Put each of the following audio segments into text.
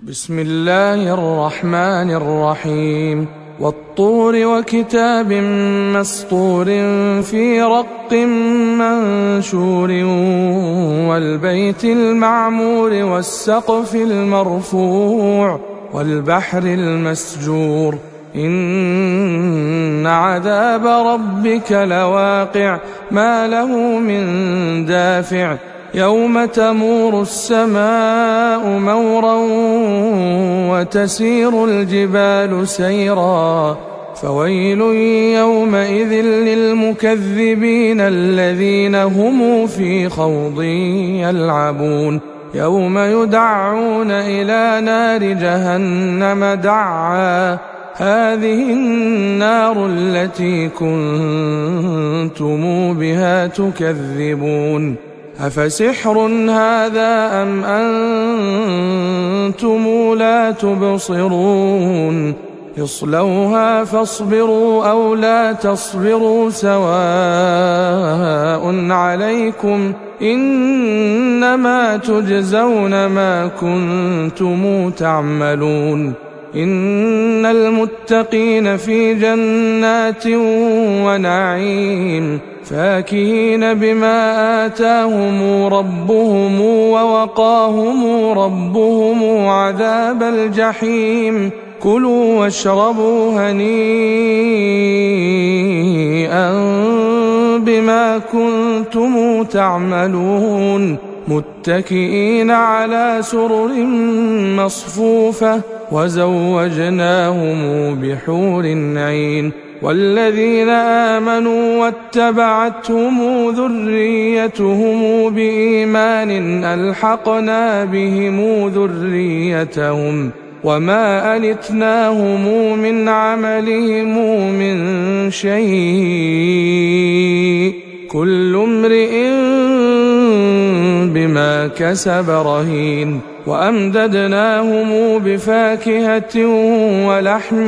بسم الله الرحمن الرحيم والطور وكتاب مسطور في رق منشور والبيت المعمور والسقف المرفوع والبحر المسجور إن عذاب ربك لواقع ما له من دافع يوم تمور السماء مورا وتسير الجبال سيرا فويل يومئذ للمكذبين الذين هم في خوض يلعبون يوم يدعون إلى نار جهنم دعا هذه النار التي كنتم بها تكذبون أفسحر هذا أم أنتم لا تبصرون اصلوها فاصبروا أو لا تصبروا سواء عليكم إنما تجزون ما كنتم تعملون إن المتقين في جنات ونعيم فاكهين بما آتاهم ربهم ووقاهم ربهم عذاب الجحيم كلوا واشربوا هنيئا بما كنتم تعملون متكئين على سرر مصفوفة وزوجناهم بحور عين والذين آمنوا واتبعتهم ذريتهم بإيمان ألحقنا بهم ذريتهم وما ألتناهم من عملهم من شيء كل امرئ بما كسب رهين وأمددناهم بفاكهة ولحم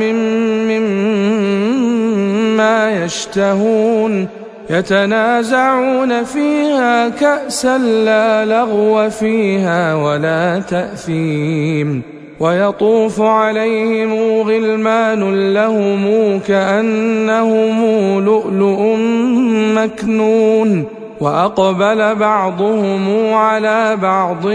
مما يشتهون يتنازعون فيها كأسا لا لغو فيها ولا تأثيم ويطوف عليهم غلمان لهم كأنهم لؤلؤ مكنون وأقبل بعضهم على بعض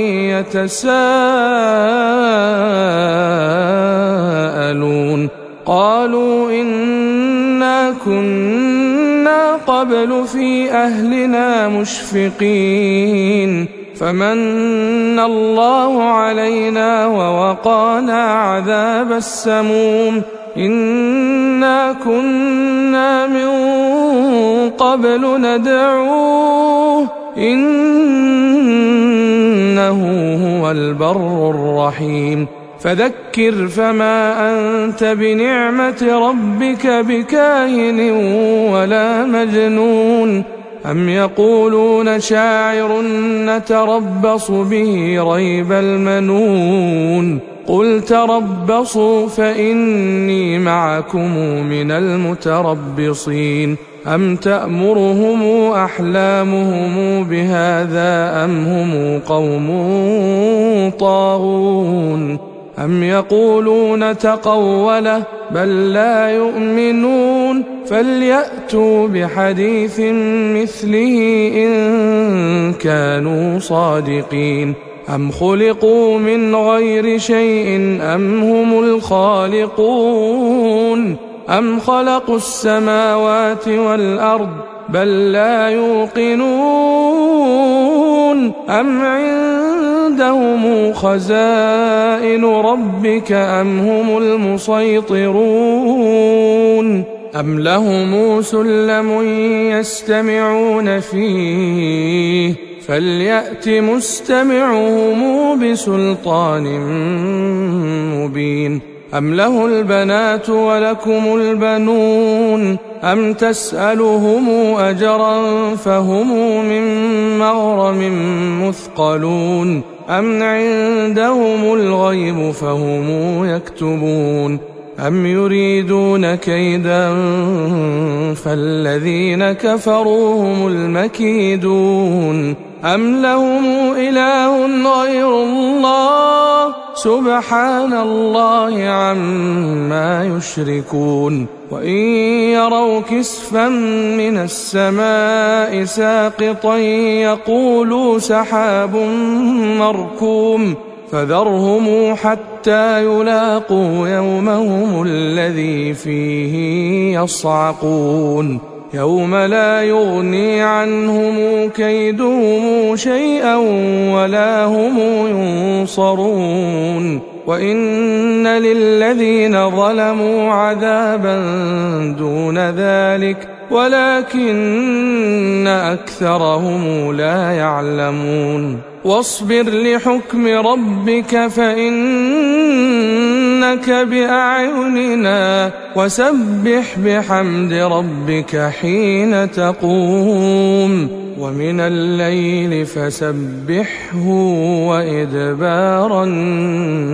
يتساءلون قالوا إنا كنا قبل في أهلنا مشفقين فمن الله علينا ووقانا عذاب السموم إنا كنا من قبل ندعوه إنه هو البر الرحيم فذكر فما أنت بنعمة ربك بكاهن ولا مجنون أم يقولون شاعر نتربص به ريب المنون قل تربصوا فإني معكم من المتربصين أم تأمرهم أحلامهم بهذا أم هم قوم طاغون أم يقولون تقوله بل لا يؤمنون فليأتوا بحديث مثله إن كانوا صادقين أم خلقوا من غير شيء أم هم الخالقون أم خلقوا السماوات والأرض بل لا يوقنون أم عندهم خزائن ربك أم هم المسيطرون أم لهم سلم يستمعون فيه فليأت مستمعهم بسلطان مبين أم له البنات ولكم البنون أم تسألهم أجرا فهم من مغرم مثقلون أم عندهم الغيب فهم يكتبون أم يريدون كيدا فالذين كفروا هم المكيدون أم لهم إله غير الله سبحان الله عما يشركون وإن يروا كسفا من السماء ساقطا يقولوا سحاب مركوم فذرهم حتى يلاقوا يومهم الذي فيه يصعقون يوم لا يغني عنهم كيدهم شيئا ولا هم ينصرون وإن للذين ظلموا عذابا دون ذلك ولكن أكثرهم لا يعلمون واصبر لحكم ربك فإنك بأعيننا وسبح بحمد ربك حين تقوم ومن الليل فسبحه وإدبار النجوم.